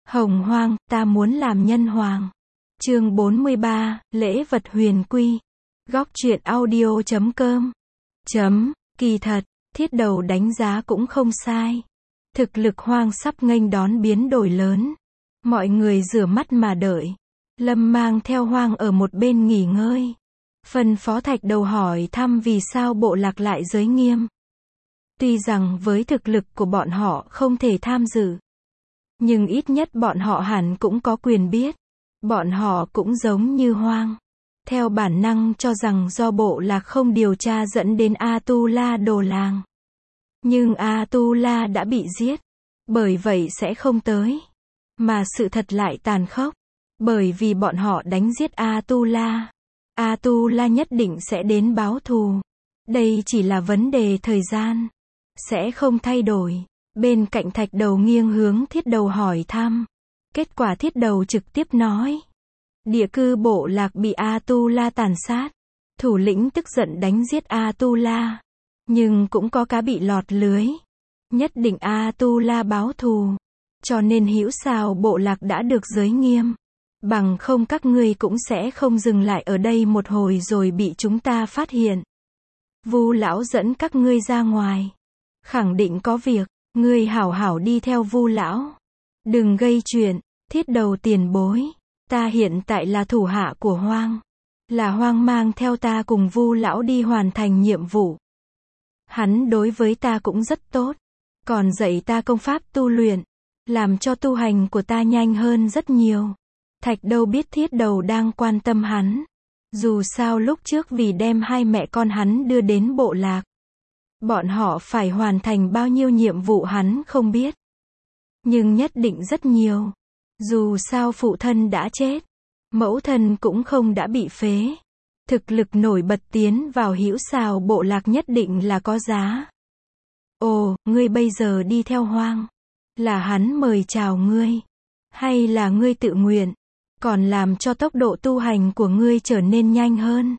Hồng Hoang, ta muốn làm nhân hoàng. Chương 43, lễ vật huyền quy. Góc truyện audio.com. Kỳ thật, Thiết Đầu đánh giá cũng không sai. Thực lực Hoang sắp nghênh đón biến đổi lớn. Mọi người rửa mắt mà đợi. Lâm mang theo Hoang ở một bên nghỉ ngơi. Phân phó Thạch Đầu hỏi thăm vì sao bộ lạc lại giới nghiêm. Tuy rằng với thực lực của bọn họ không thể tham dự, nhưng ít nhất bọn họ hẳn cũng có quyền biết. Bọn họ cũng giống như Hoang, theo bản năng cho rằng do bộ lạc không điều tra dẫn đến A-tu-la đồ làng. Nhưng A-tu-la đã bị giết, bởi vậy sẽ không tới. Mà sự thật lại tàn khốc, bởi vì bọn họ đánh giết A-tu-la. A-tu-la nhất định sẽ đến báo thù. Đây chỉ là vấn đề thời gian, sẽ không thay đổi. Bên cạnh Thạch Đầu nghiêng hướng Thiết Đầu hỏi thăm. Kết quả Thiết Đầu trực tiếp nói. Địa cư bộ lạc bị A-tu-la tàn sát. Thủ lĩnh tức giận đánh giết A-tu-la. Nhưng cũng có cá bị lọt lưới. Nhất định A-tu-la báo thù. Cho nên hữu sao bộ lạc đã được giới nghiêm. Bằng không các ngươi cũng sẽ không dừng lại ở đây một hồi rồi bị chúng ta phát hiện. Vu lão dẫn các ngươi ra ngoài. Khẳng định có việc. Ngươi hảo hảo đi theo Vu lão. Đừng gây chuyện. Thiết Đầu tiền bối. Ta hiện tại là thủ hạ của Hoang. Là Hoang mang theo ta cùng Vu lão đi hoàn thành nhiệm vụ. Hắn đối với ta cũng rất tốt. Còn dạy ta công pháp tu luyện. Làm cho tu hành của ta nhanh hơn rất nhiều. Thạch Đầu biết Thiết Đầu đang quan tâm hắn. Dù sao lúc trước vì đem hai mẹ con hắn đưa đến bộ lạc. Bọn họ phải hoàn thành bao nhiêu nhiệm vụ hắn không biết. Nhưng nhất định rất nhiều. Dù sao phụ thân đã chết. Mẫu thân cũng không đã bị phế. Thực lực nổi bật tiến vào hữu xào bộ lạc nhất định là có giá. Ồ, ngươi bây giờ đi theo Hoang. Là hắn mời chào ngươi. Hay là ngươi tự nguyện. Còn làm cho tốc độ tu hành của ngươi trở nên nhanh hơn.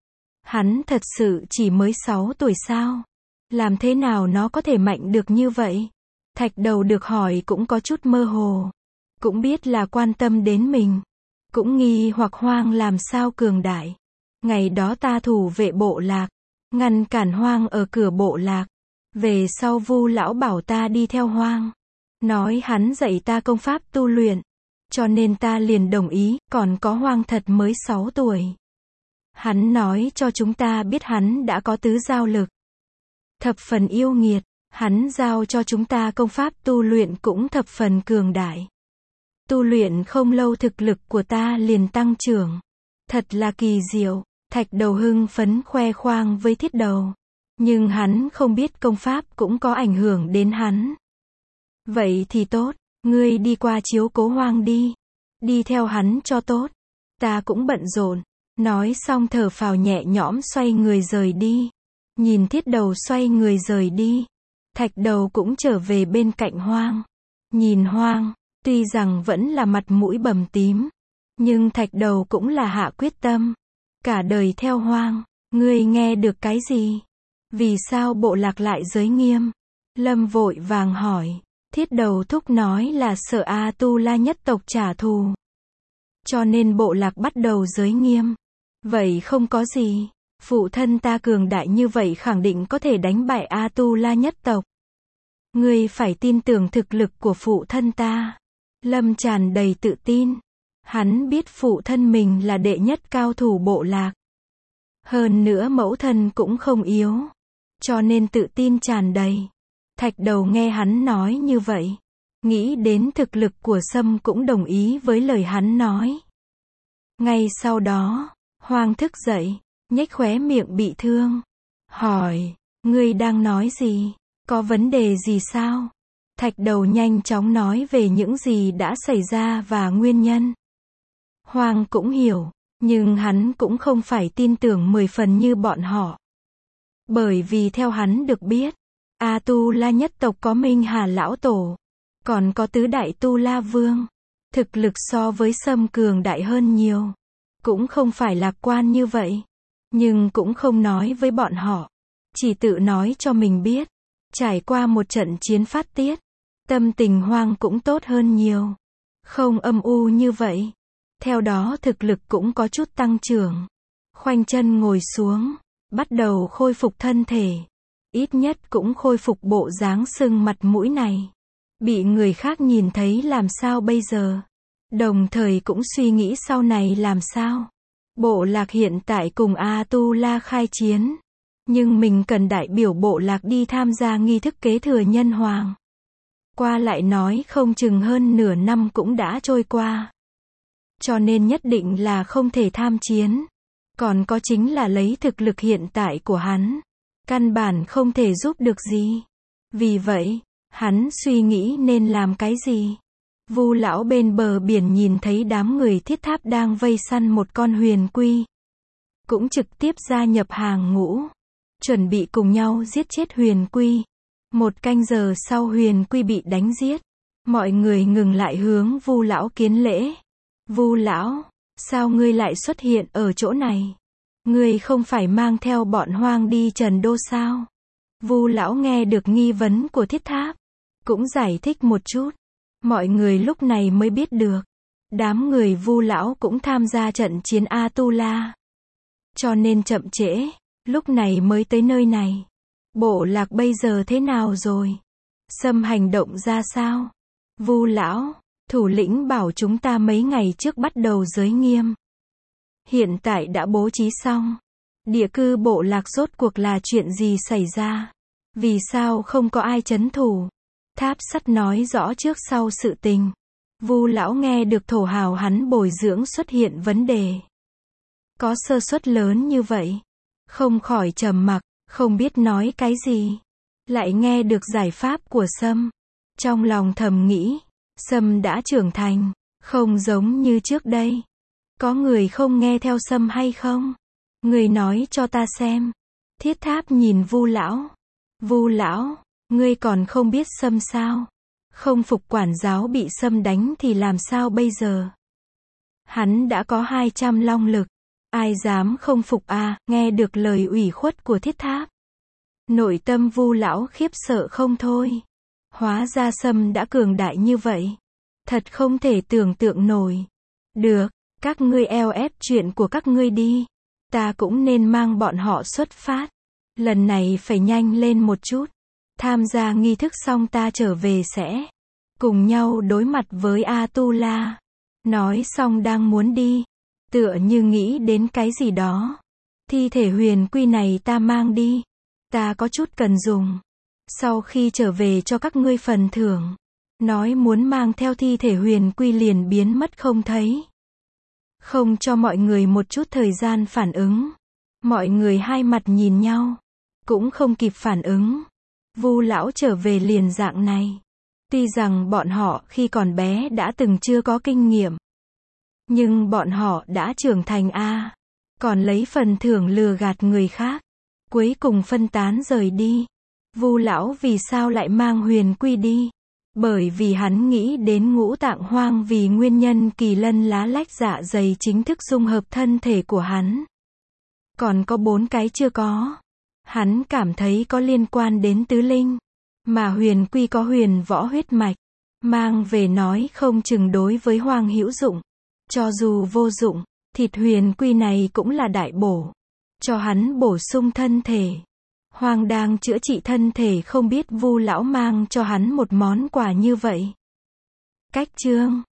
Hắn thật sự chỉ mới 6 tuổi sao? Làm thế nào nó có thể mạnh được như vậy? Thạch Đầu được hỏi cũng có chút mơ hồ. Cũng biết là quan tâm đến mình. Cũng nghi hoặc Hoang làm sao cường đại. Ngày đó ta thủ vệ bộ lạc. Ngăn cản Hoang ở cửa bộ lạc. Về sau Vu lão bảo ta đi theo Hoang. Nói hắn dạy ta công pháp tu luyện. Cho nên ta liền đồng ý, còn có Hoang thật mới 6 tuổi. Hắn nói cho chúng ta biết hắn đã có tứ giao lực. Thập phần yêu nghiệt, hắn giao cho chúng ta công pháp tu luyện cũng thập phần cường đại. Tu luyện không lâu thực lực của ta liền tăng trưởng. Thật là kỳ diệu. Thạch Đầu hưng phấn khoe khoang với Thiết Đầu. Nhưng hắn không biết công pháp cũng có ảnh hưởng đến hắn. Vậy thì tốt, ngươi đi qua chiếu cố Hoang đi. Đi theo hắn cho tốt. Ta cũng bận rộn. Nói xong thở phào nhẹ nhõm xoay người rời đi. Nhìn Thiết Đầu xoay người rời đi. Thạch Đầu cũng trở về bên cạnh Hoang. Nhìn Hoang, tuy rằng vẫn là mặt mũi bầm tím. Nhưng Thạch Đầu cũng là hạ quyết tâm. Cả đời theo Hoang. Ngươi nghe được cái gì? Vì sao bộ lạc lại giới nghiêm? Lâm vội vàng hỏi. Thiết Đầu thúc nói là sợ A-tu-la nhất tộc trả thù. Cho nên bộ lạc bắt đầu giới nghiêm. Vậy không có gì. Phụ thân ta cường đại như vậy khẳng định có thể đánh bại A-tu-la nhất tộc. Ngươi phải tin tưởng thực lực của phụ thân ta. Lâm tràn đầy tự tin. Hắn biết phụ thân mình là đệ nhất cao thủ bộ lạc. Hơn nữa mẫu thân cũng không yếu. Cho nên tự tin tràn đầy. Thạch Đầu nghe hắn nói như vậy. Nghĩ đến thực lực của Sâm cũng đồng ý với lời hắn nói. Ngay sau đó, Hoang thức dậy. Nhếch khóe miệng bị thương. Hỏi, ngươi đang nói gì? Có vấn đề gì sao? Thạch Đầu nhanh chóng nói về những gì đã xảy ra và nguyên nhân. Hoang cũng hiểu, nhưng hắn cũng không phải tin tưởng 10 phần như bọn họ. Bởi vì theo hắn được biết, A-tu-la nhất tộc có Minh Hà Lão Tổ. Còn có tứ đại Tu La Vương. Thực lực so với Sâm cường đại hơn nhiều. Cũng không phải lạc quan như vậy. Nhưng cũng không nói với bọn họ. Chỉ tự nói cho mình biết. Trải qua một trận chiến phát tiết. Tâm tình Hoang cũng tốt hơn nhiều. không âm u như vậy. Theo đó thực lực cũng có chút tăng trưởng. Khoanh chân ngồi xuống, bắt đầu khôi phục thân thể. Ít nhất cũng khôi phục bộ dáng sưng mặt mũi này. Bị người khác nhìn thấy làm sao bây giờ? Đồng thời cũng suy nghĩ sau này làm sao? Bộ lạc hiện tại cùng A-tu-la khai chiến. Nhưng mình cần đại biểu bộ lạc đi tham gia nghi thức kế thừa nhân hoàng. Qua lại nói không chừng hơn nửa năm cũng đã trôi qua. Cho nên nhất định là không thể tham chiến. Còn có chính là lấy thực lực hiện tại của hắn. Căn bản không thể giúp được gì. Vì vậy, hắn suy nghĩ nên làm cái gì. Vu lão bên bờ biển nhìn thấy đám người thiết tháp đang vây săn một con huyền quy. Cũng trực tiếp gia nhập hàng ngũ. Chuẩn bị cùng nhau giết chết huyền quy. 1 canh giờ sau huyền quy bị đánh giết. Mọi người ngừng lại hướng Vu lão kiến lễ. Vu lão, sao ngươi lại xuất hiện ở chỗ này? Ngươi không phải mang theo bọn hoang đi Trần Đô sao? Vu lão nghe được nghi vấn của thiết tháp. Cũng giải thích một chút. Mọi người lúc này mới biết được. Đám người Vu lão cũng tham gia trận chiến A-tu-la. Cho nên chậm trễ. Lúc này mới tới nơi này. Bộ lạc bây giờ thế nào rồi? Sâm hành động ra sao? Vu lão, thủ lĩnh bảo chúng ta mấy ngày trước bắt đầu giới nghiêm. Hiện tại đã bố trí xong. Địa cư bộ lạc rốt cuộc là chuyện gì xảy ra? Vì sao không có ai trấn thủ? Tháp sắt nói rõ trước sau sự tình. Vu lão nghe được thổ hào hắn bồi dưỡng xuất hiện vấn đề. Có sơ suất lớn như vậy. Không khỏi trầm mặc, không biết nói cái gì. Lại nghe được giải pháp của Sâm. Trong lòng thầm nghĩ, Sâm đã trưởng thành, không giống như trước đây. Có người không nghe theo Sâm hay không? Người nói cho ta xem. Thiết tháp nhìn Vu lão. Vu lão, ngươi còn không biết Sâm sao? Không phục quản giáo bị Sâm đánh thì làm sao bây giờ? Hắn đã có 200 long lực. Ai dám không phục à? Nghe được lời ủy khuất của thiết tháp. Nội tâm Vu lão khiếp sợ không thôi. Hóa ra Sâm đã cường đại như vậy. Thật không thể tưởng tượng nổi. Được, các ngươi eo ép chuyện của các ngươi đi. Ta cũng nên mang bọn họ xuất phát. Lần này phải nhanh lên một chút. Tham gia nghi thức xong ta trở về sẽ cùng nhau đối mặt với A-tu-la. Nói xong đang muốn đi. Tựa như nghĩ đến cái gì đó. Thi thể huyền quy này ta mang đi. Ta có chút cần dùng. Sau khi trở về cho các ngươi phần thưởng. Nói muốn mang theo thi thể huyền quy liền biến mất không thấy. Không cho mọi người một chút thời gian phản ứng. Mọi người hai mặt nhìn nhau. Cũng không kịp phản ứng. Vu lão trở về liền dạng này. Tuy rằng bọn họ khi còn bé đã từng chưa có kinh nghiệm. Nhưng bọn họ đã trưởng thành a. Còn lấy phần thưởng lừa gạt người khác. Cuối cùng phân tán rời đi. Vu lão vì sao lại mang huyền quy đi? Bởi vì hắn nghĩ đến ngũ tạng hoang vì nguyên nhân kỳ lân lá lách dạ dày chính thức dung hợp thân thể của hắn. Còn có 4 cái chưa có. Hắn cảm thấy có liên quan đến tứ linh. Mà huyền quy có huyền võ huyết mạch. Mang về nói không chừng đối với hoang hữu dụng. Cho dù vô dụng, thịt huyền quy này cũng là đại bổ. Cho hắn bổ sung thân thể. Hoang đang chữa trị thân thể không biết Vu lão mang cho hắn một món quà như vậy. Cách chương